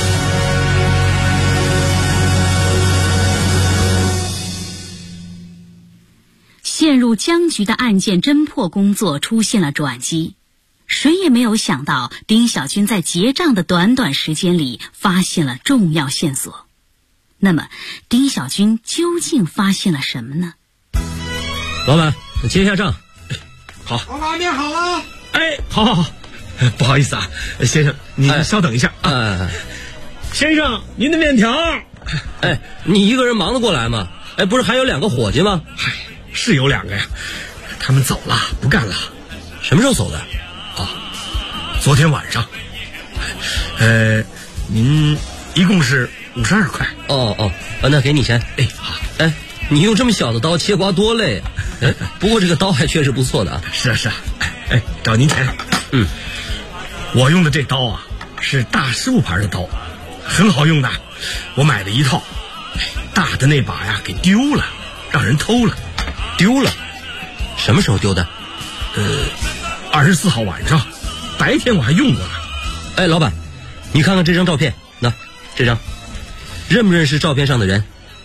陷入僵局的案件侦破工作出现了转机，谁也没有想到丁小军在结账的短短时间里发现了重要线索。那么，丁小军究竟发现了什么呢？ 老板，结一下账。 好，老板您好啊。 哎，好，不好意思啊，先生，您稍等一下啊。先生，您的面条。哎，你一个人忙得过来吗？哎，不是还有2个伙计吗？ 嗨，是有2个呀，他们走了，不干了。 什么时候走的？ 啊，昨天晚上。您一共是52块。 哦，那给你钱。 哎，好。 哎，你用这么小的刀切瓜多累啊！哎，不过这个刀还确实不错的啊。 是啊。哎，找您钱。我用的这刀啊，是大师傅牌的刀，很好用的。我买了一套，大的那把呀给丢了，让人偷了。 丢了？什么时候丢的 ？24号晚上，白天我还用过呢。 哎，老板，你看看这张照片，那这张，认不认识照片上的人？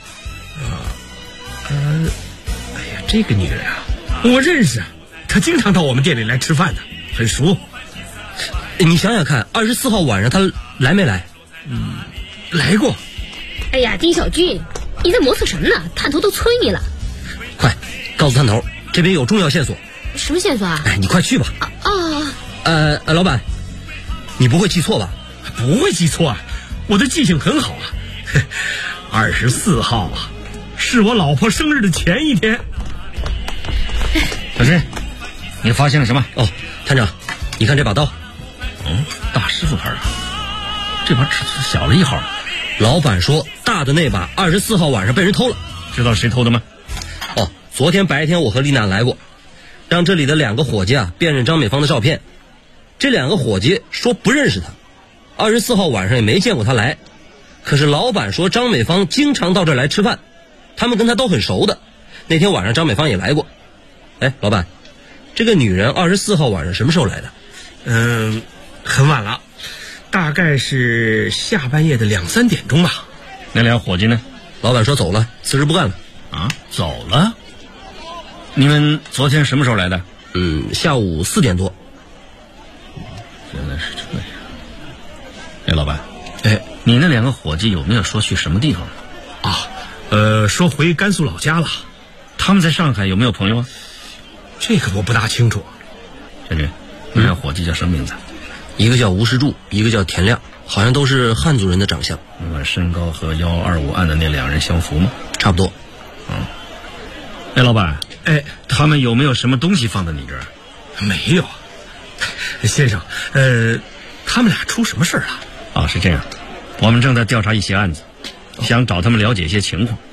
哎呀，这个女人啊，我认识，她经常到我们店里来吃饭的，很熟。 你想想看，24号晚上她来没来？ 来过。 哎呀，丁小军，你在磨蹭什么呢？探头都催你了。 快，告诉探头，这边有重要线索。 什么线索啊？ 哎，你快去吧。老板，你不会记错吧？ 不会记错啊，我的记性很好啊。24号啊，是我老婆生日的前一天。 小军，你发现了什么？ 哦，探长，你看这把刀。 大师傅牌啊，这把尺寸小了1号。 老板说大的那把24号晚上被人偷了。 知道谁偷的吗？ 哦，昨天白天我和丽娜来过，让这里的2个伙计啊辨认张美芳的照片。这2个伙计说不认识她，24号晚上也没见过她来。可是老板说张美芳经常到这儿来吃饭，他们跟她都很熟的。那天晚上张美芳也来过。哎，老板，这个女人24号晚上什么时候来的？ 很晚了，大概是下半夜的2、3点钟吧。 那2伙计呢？ 老板说走了，辞职不干了。 啊，走了？你们昨天什么时候来的？ 下午4点多。 原来是这样。哎，老板，你那2个伙计有没有说去什么地方啊？说回甘肃老家了。 他们在上海有没有朋友啊？ 这个我不大清楚。 小军，那2伙计叫什么名字？ 一个叫吴世柱，一个叫田亮，好像都是汉族人的长相。 那么身高和125案的那2人相符吗？ 差不多。 哎，老板，他们有没有什么东西放在你这儿？ 没有。先生，他们俩出什么事了？ 啊，是这样，我们正在调查一些案子，想找他们了解一些情况。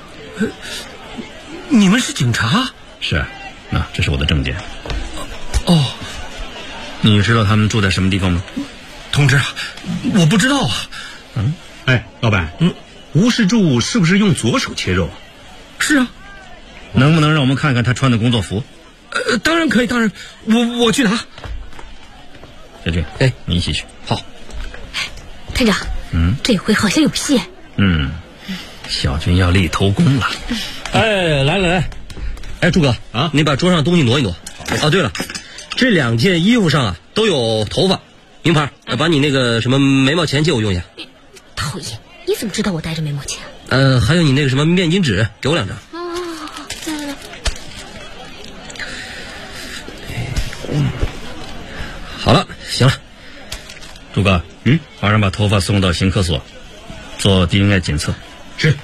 你们是警察？ 是，那这是我的证件。 哦， 你知道他们住在什么地方吗？ 同志，我不知道啊。 哎，老板，吴世柱是不是用左手切肉？ 是啊。 能不能让我们看看他穿的工作服？ 当然可以，当然，我去拿。 小军，你一起去。 好。 探长，这回好像有戏。 小军要立头功了。 来，哎，朱哥啊，你把桌上东西挪一挪。哦，对了，这2件衣服上啊都有头发。名牌，把你那个什么眉毛钳借我用一下。 讨厌，你怎么知道我戴着眉毛钳？ 还有你那个什么面巾纸，给我2张。 来。 好了，行了。 朱哥，马上把头发送到刑科所做 DNA 检测。 是。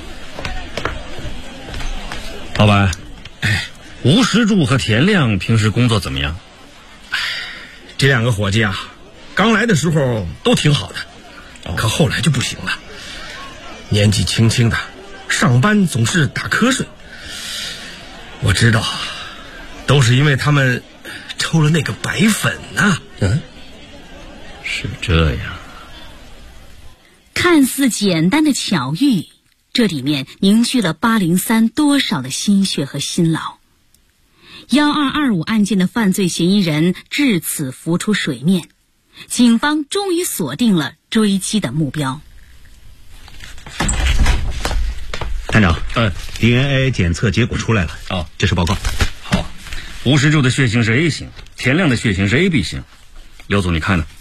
老板，吴石柱和田亮平时工作怎么样？ 这2个伙计啊，刚来的时候都挺好的，可后来就不行了。年纪轻轻的，上班总是打瞌睡。我知道，都是因为他们抽了那个白粉呐。 是这样。 看似简单的巧遇，这里面凝聚了803多少的心血和辛劳。1225案件的犯罪嫌疑人至此浮出水面，警方终于锁定了追击的目标。 探长，DNA 检测结果出来了。这是报告。 好，吴石柱的血型是 A 型，田亮的血型是 AB 型。刘总，你看呢？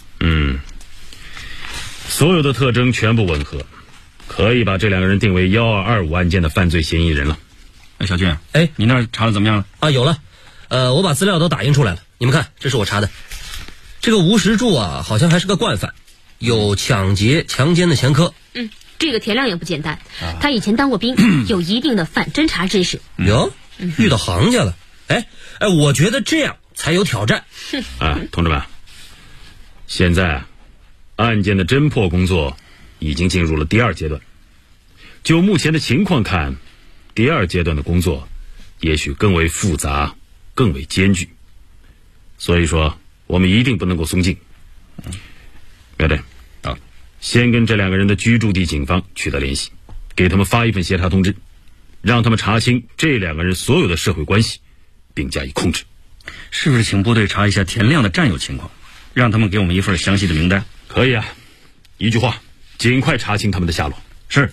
所有的特征全部吻合，可以把这2个人定为1225案件的犯罪嫌疑人了。 小俊，你那儿查的怎么样了？ 有了，我把资料都打印出来了，你们看，这是我查的。这个吴石柱啊，好像还是个惯犯，有抢劫、强奸的前科。 这个田亮也不简单，他以前当过兵，有一定的反侦查知识。 哟，遇到行家了。我觉得这样才有挑战。 同志们，现在案件的侦破工作已经进入了第2阶段。就目前的情况看，第2阶段的工作也许更为复杂，更为艰巨。所以说，我们一定不能够松劲。苗队，先跟这2个人的居住地警方取得联系，给他们发一份协查通知，让他们查清这2个人所有的社会关系，并加以控制。 是不是请部队查一下田亮的战友情况，让他们给我们一份详细的名单？ 可以啊，一句话，尽快查清他们的下落。 是。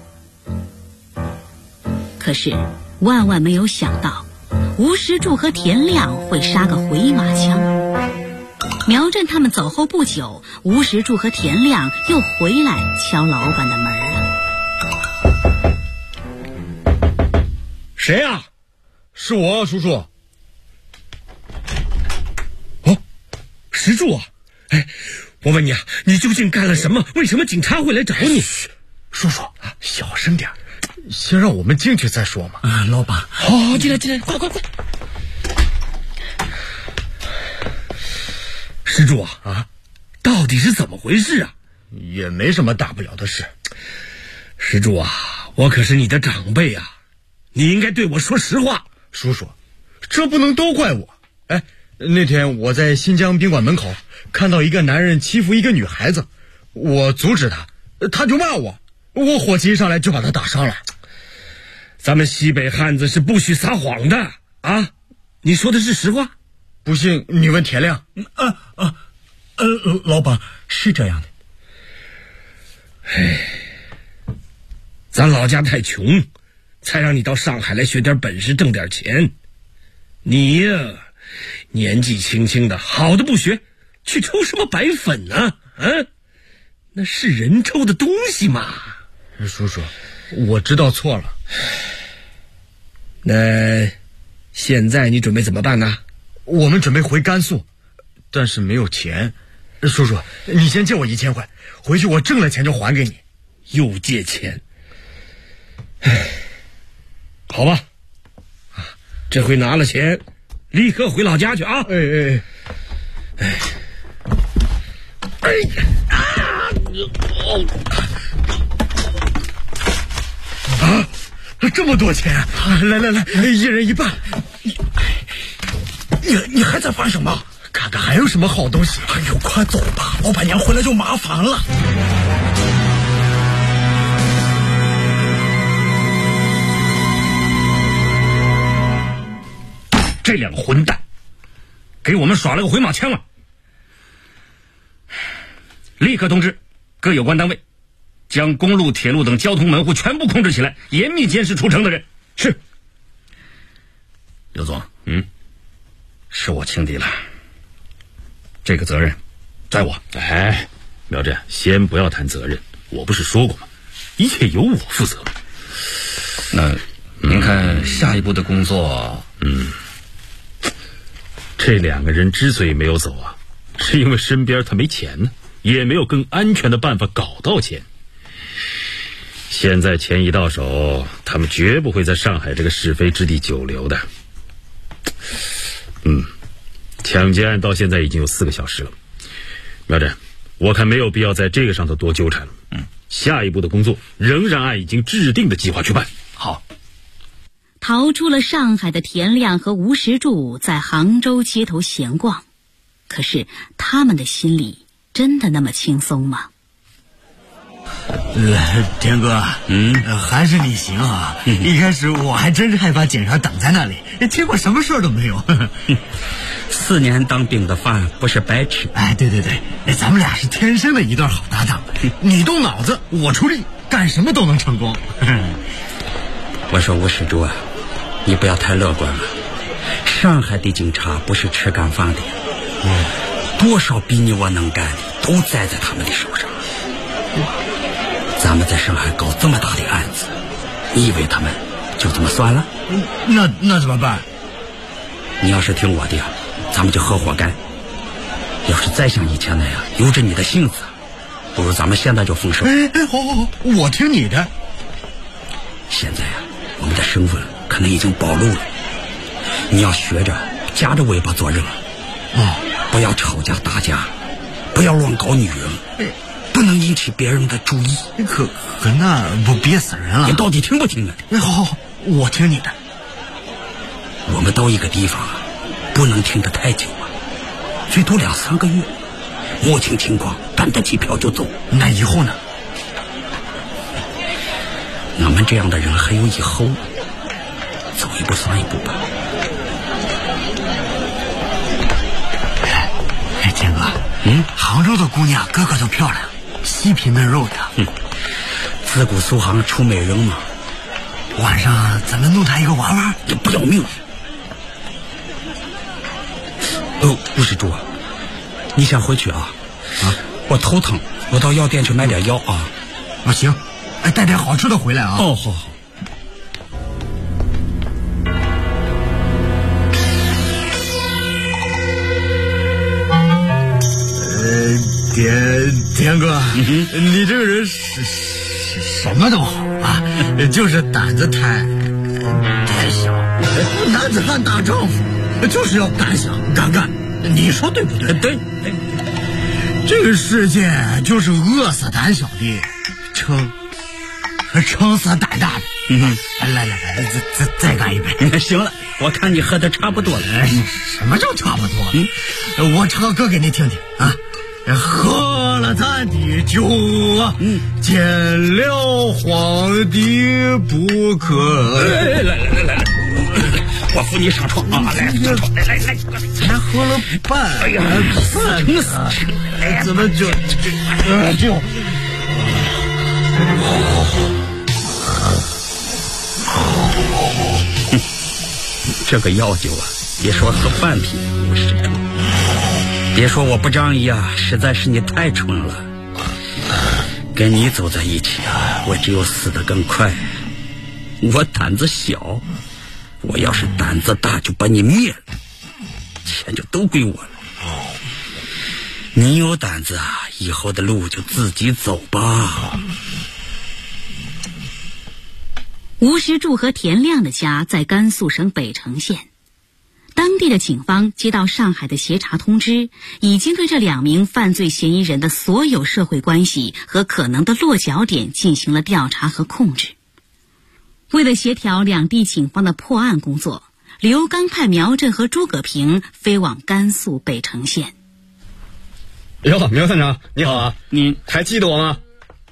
可是万万没有想到，吴石柱和田亮会杀个回马枪。苗振他们走后不久，吴石柱和田亮又回来敲老板的门了。 谁啊？是我，叔叔。 石柱啊，我问你啊，你究竟干了什么？为什么警察会来找你？ 叔叔，小声点，先让我们进去再说嘛。 老板，好，进来，快！石柱啊，到底是怎么回事啊？ 也没什么大不了的事。 石柱啊，我可是你的长辈啊，你应该对我说实话。 叔叔，这不能都怪我。那天我在新疆宾馆门口看到一个男人欺负一个女孩子，我阻止他，他就骂我火气一上来就把他打伤了。 咱们西北汉子是不许撒谎的啊！你说的是实话？ 不信你问田亮。 老板，是这样的。咱老家太穷，才让你到上海来学点本事，挣点钱。你呀，年纪轻轻的，好的不学，去抽什么白粉呢？那是人抽的东西嘛。 叔叔，我知道错了。 那现在你准备怎么办呢？ 我们准备回甘肃，但是没有钱。叔叔，你先借我1000块，回去我挣了钱就还给你。 又借钱？好吧，这回拿了钱，立刻回老家去啊！ 这么多钱！来，一人一半。 你还在烦什么？ 看看还有什么好东西。 快走吧，老板娘回来就麻烦了。 这两个混蛋给我们耍了个回马枪啊！立刻通知各有关单位，将公路、铁路等交通门户全部控制起来，严密监视出城的人。是。刘总，是我轻敌了，这个责任在我。 苗振，先不要谈责任，我不是说过吗？ 一切由我负责。 那您看下一步的工作？ 这2个人之所以没有走啊，是因为身边他没钱呢，也没有更安全的办法搞到钱。现在钱一到手，他们绝不会在上海这个是非之地久留的。抢劫案到现在已经有4个小时了，苗震，我看没有必要在这个上头多纠缠了。下一步的工作仍然按已经制定的计划去办。 好。 逃出了上海的田亮和吴石柱在杭州街头闲逛，可是他们的心里真的那么轻松吗？ 田哥，还是你行啊！一开始我还真是害怕警察等在那里，结果什么事都没有。 4年当兵的饭不是白吃。 哎，对，咱们俩是天生的一对好搭档，你动脑子，我出力，干什么都能成功。 我说吴石柱啊，你不要太乐观了。上海的警察不是吃干饭的，多少比你我能干的都栽在他们的手上。咱们在上海搞这么大的案子，你以为他们就这么算了？ 那怎么办？ 你要是听我的，咱们就合伙干。要是再像以前那样由着你的性子，不如咱们现在就封手。 好，我听你的。 现在我们的身份可能已经暴露了，你要学着夹着尾巴做人，不要吵架打架，不要乱搞女人，不能引起别人的注意。 可那不憋死人了？ 你到底听不听啊？ 好，我听你的。 我们到一个地方不能停得太久最多2-3个月，摸清情况，赶得机票就走。 那以后呢？ 我们这样的人还有以后，走一步算一步吧。 田哥，杭州的姑娘个个都漂亮，细皮嫩肉的。 自古苏杭出美人嘛。 晚上咱们弄她一个娃娃， 也不要命。吴石柱，你先回去啊！我头疼，我到药店去买点药啊。 行，带点好吃的回来啊。 好。 田哥，你这个人什么都好啊，就是胆子太小。男子汉大丈夫就是要敢想敢干，你说对不对？ 对。 这个世界就是饿死胆小的，撑死胆大的。来，再干一杯。 行了，我看你喝的差不多了。 什么叫差不多？我唱个歌给你听听啊。喝了咱的酒啊，见了皇帝不可。 来，我扶你上床啊！来， 才喝了半， 撑死！ 怎么就这个药酒啊，别说喝半瓶，吴石柱。别说我不仗义啊，实在是你太蠢了。跟你走在一起啊，我只有死得更快。我胆子小，我要是胆子大就把你灭了，钱就都归我了。你有胆子啊，以后的路就自己走吧。 吴石柱和田亮的家在甘肃省北城县。当地的警方接到上海的协查通知，已经对这2名犯罪嫌疑人的所有社会关系和可能的落脚点进行了调查和控制。为了协调两地警方的破案工作，刘刚派苗震和诸葛平飞往甘肃北城县。 哟，苗探长，你好啊！你还记得我吗？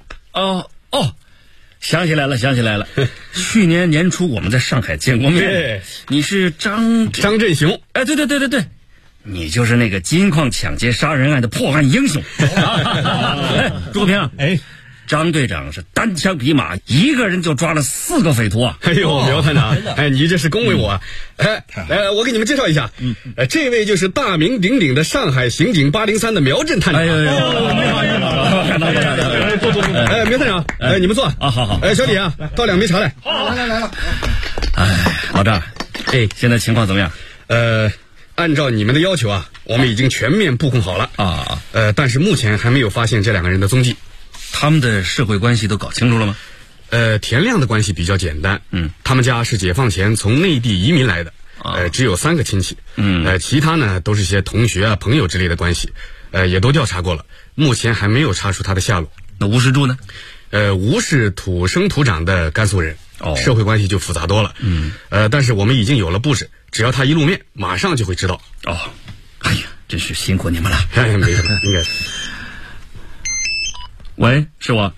想起来了。去年年初我们在上海见过面。 对， 你是张振雄。 哎，对，你就是那个金矿抢劫杀人案的破案英雄。朱平，张队长是单枪匹马，一个人就抓了4个匪徒啊！ 哎呦，苗探长，你这是恭维我啊！我给你们介绍一下，这位就是大名鼎鼎的上海刑警803的苗震探长。 你好， 坐。哎，苗探长，哎，你们坐啊，好。 哎，小李啊，倒2杯茶来。 好，来了。 哎，老张， 哎， 现在情况怎么样？ 按照你们的要求啊，我们已经全面布控好了啊。 但是目前还没有发现这2个人的踪迹。 他们的社会关系都搞清楚了吗？ 田亮的关系比较简单，他们家是解放前从内地移民来的，只有3个亲戚，其他呢都是些同学啊、朋友之类的关系，也都调查过了，目前还没有查出他的下落。 那吴世柱呢？ 吴是土生土长的甘肃人，社会关系就复杂多了，但是我们已经有了布置，只要他一露面，马上就会知道。 哎呀，真是辛苦你们了。 没什么，应该。 喂，是我。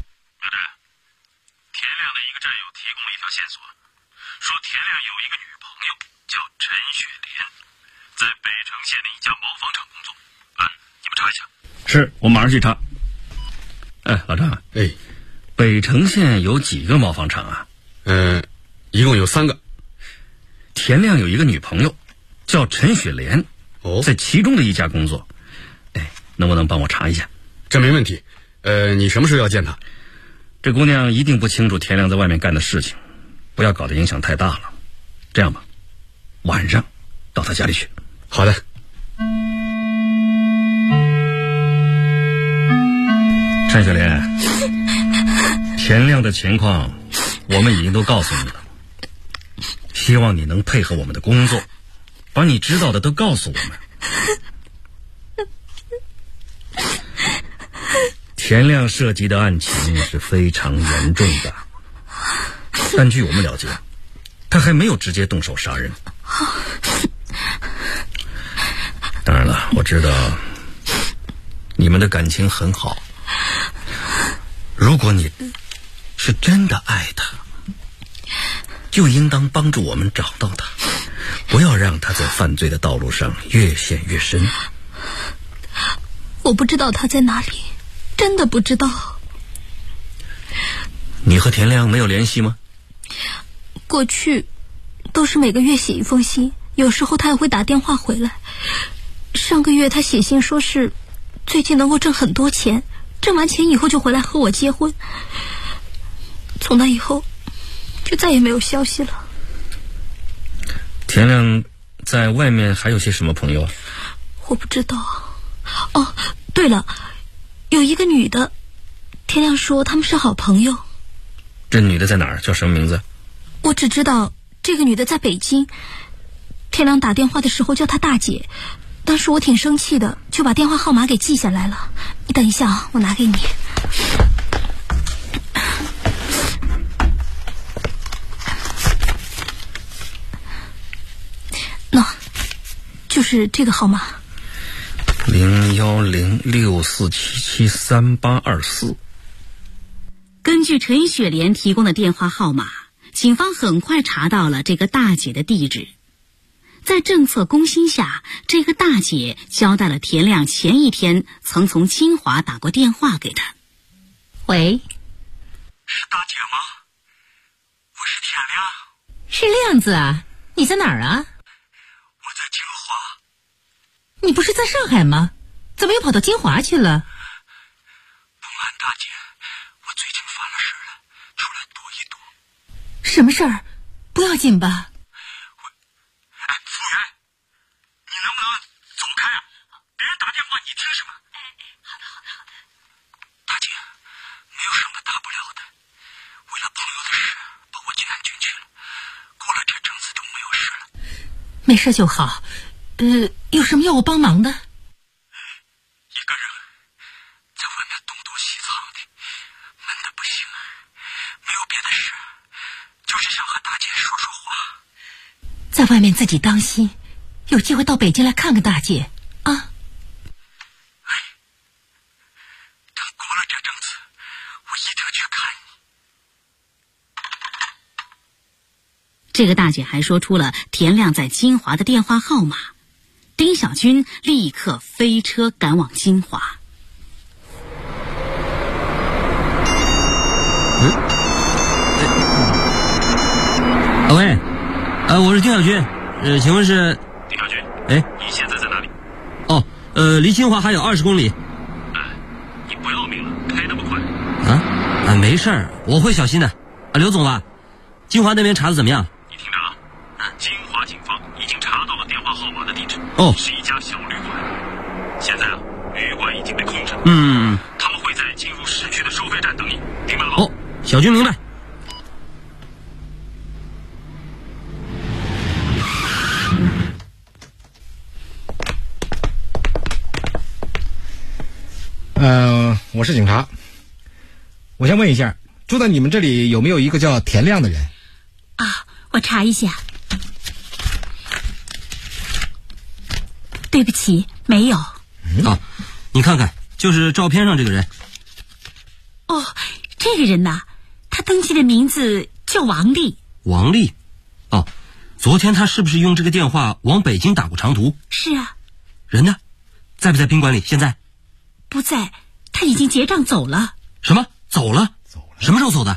田亮的一个战友提供了一条线索，说田亮有一个女朋友叫陈雪莲，在北城县的一家毛纺厂工作。你们查一下。 是，我马上去查。哎，老张，北城县有几个毛纺厂啊？ 一共有3个。 田亮有一个女朋友叫陈雪莲，在其中的一家工作。能不能帮我查一下？ 这没问题。你什么时候要见她？ 这姑娘一定不清楚田亮在外面干的事情，不要搞得影响太大了。这样吧，晚上到她家里去。 好的。 陈雪莲，田亮的情况我们已经都告诉你了，希望你能配合我们的工作，把你知道的都告诉我们。田亮涉及的案情是非常严重的，但据我们了解，他还没有直接动手杀人。当然了，我知道你们的感情很好，如果你是真的爱他，就应当帮助我们找到他，不要让他在犯罪的道路上越陷越深。 我不知道他在哪里，真的不知道。 你和田亮没有联系吗？ 过去都是每个月写一封信，有时候他也会打电话回来。上个月他写信说是最近能够挣很多钱，挣完钱以后就回来和我结婚。从那以后就再也没有消息了。 田亮在外面还有些什么朋友啊？ 我不知道。哦，对了，有一个女的，田亮说他们是好朋友。 这女的在哪儿？叫什么名字？ 我只知道这个女的在北京。田亮打电话的时候叫她大姐，当时我挺生气的，就把电话号码给记下来了。你等一下啊，我拿给你。那就是这个号码。 01064773824。 根据陈雪莲提供的电话号码，警方很快查到了这个大姐的地址。在政策攻心下，这个大姐交代了田亮前一天曾从金华打过电话给他。 喂， 是大姐吗？我是田亮。 是亮子啊，你在哪儿啊？ 我在金华。 你不是在上海吗？怎么又跑到金华去了？ 不瞒大姐，我最近犯了事了，出来躲一躲。 什么事儿？不要紧吧？ 服务员，你能不能走开啊？别人打电话你听什么？好的。大姐，没有什么大不了的，为了朋友的事把我进安军去了，过了这阵子就没有事了。 没事就好。有什么要我帮忙的？ 一个人在外面东躲西藏的，闷得不行，没有别的事，就是想和大姐说说话。 在外面自己当心，有机会到北京来看看大姐啊。 等过了这阵子，我一定去看你。 这个大姐还说出了田亮在金华的电话号码。丁小军立刻飞车赶往金华。 喂，我是丁小军，请问是？ 丁小军， 你现在在哪里？ 离金华还有20公里。 你不要命了，开那么快？ 啊，没事儿，我会小心的。啊，刘总吧，金华那边查的怎么样？ 你听着啊，金华警方已经查到了电话号码的地址，是一家小旅馆。现在啊，旅馆已经被控制了。他们会在进入市区的收费站等你，明白了吗？ 小军明白。 我是警察。我先问一下，住在你们这里有没有一个叫田亮的人？ 啊，我查一下。对不起，没有。 你看看，就是照片上这个人。 哦，这个人呐，他登记的名字叫王丽。 王丽？哦，昨天他是不是用这个电话往北京打过长途？ 是啊。 人呢？在不在宾馆里？现在？ 不在，他已经结账走了。 什么？走了？什么时候走的？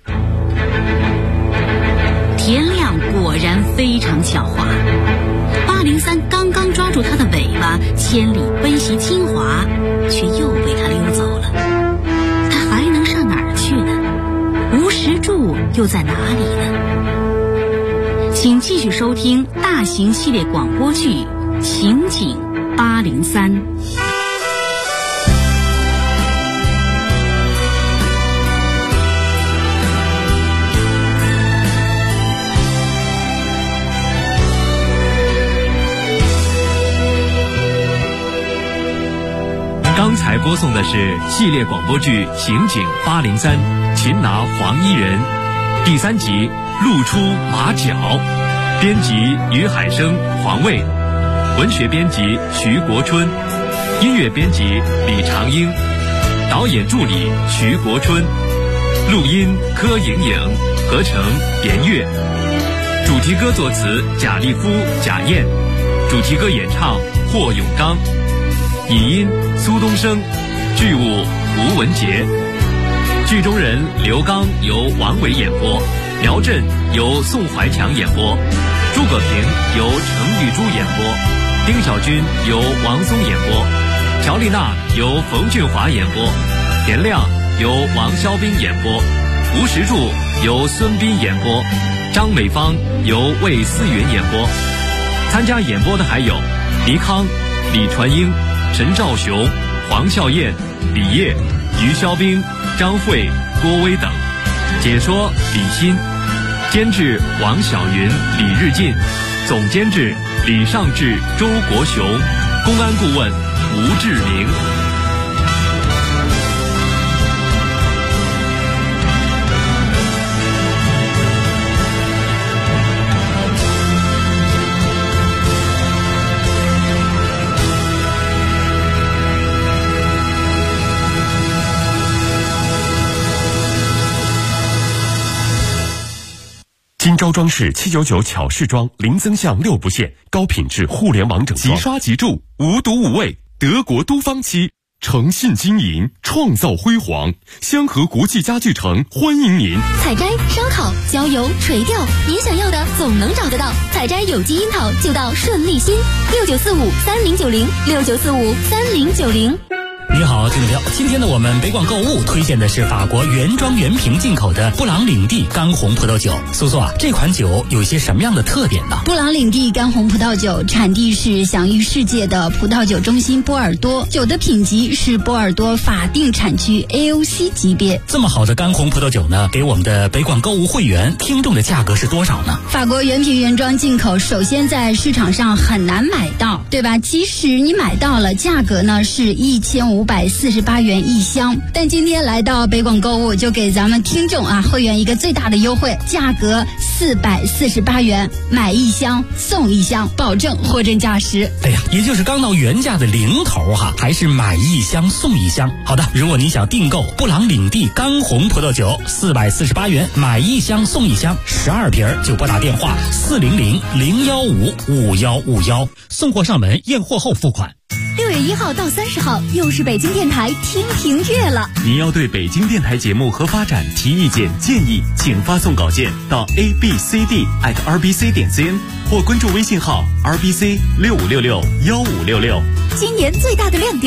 田亮果然非常狡猾。803刚刚抓住他的尾巴，千里奔袭金华，却又被他溜走了。他还能上哪儿去呢？吴石柱又在哪里呢？请继续收听大型系列广播剧《刑警803》。 刚才播送的是系列广播剧《刑警803》，擒拿黄衣人，第3集露出马脚，编辑于海生、黄卫，文学编辑徐国春，音乐编辑李长英，导演助理徐国春，录音柯莹莹，合成严月，主题歌作词贾立夫、贾燕，主题歌演唱霍永刚，影音苏东升，剧务吴文杰，剧中人刘刚由王伟演播，苗震由宋怀强演播，诸葛平由程玉珠演播，丁小军由王松演播，乔丽娜由冯俊华演播，田亮由王肖斌演播，吴石柱由孙斌演播，张美芳由魏思云演播。参加演播的还有倪康、李传英、陈兆雄、黄笑燕、李烨、于肖兵、张慧、郭威等。解说李欣，监制王晓云、李日进，总监制李尚志、周国雄，公安顾问吴志明。 金招装饰799巧饰装，零增项6不限，高品质互联网整装，即刷即住，无毒无味，德国都方漆，诚信经营，创造辉煌。香河国际家具城欢迎您。 采摘、烧烤、焦油、垂钓，您想要的总能找得到。采摘有机樱桃就到顺利新，69453090，69453090。 你好，金子彪。今天呢，我们北广购物推荐的是法国原装原瓶进口的布朗领地干红葡萄酒。苏苏啊，这款酒有一些什么样的特点呢？ 布朗领地干红葡萄酒产地是享誉世界的葡萄酒中心波尔多，酒的品级是波尔多法定产区 AOC 级别。 这么好的干红葡萄酒呢，给我们的北广购物会员听众的价格是多少呢？ 法国原瓶原装进口，首先在市场上很难买到，对吧？即使你买到了，价格呢是1548元一箱。但今天来到北广购物，就给咱们听众会员一个最大的优惠，价格448元，买一箱送一箱，保证货真价实。 哎呀，也就是刚到原价的零头还是买一箱送一箱。好的，如果你想订购布朗领地干红葡萄酒，448元，买一箱送一箱，12瓶就拨打电话400-015-5151， 送货上门，验货后付款。 6月1号到30号，又是北京电台听评月了。 您要对北京电台节目和发展提意见建议，请发送稿件到 abcd@rbc.cn 或关注微信号 rbc65661566。 今年最大的亮点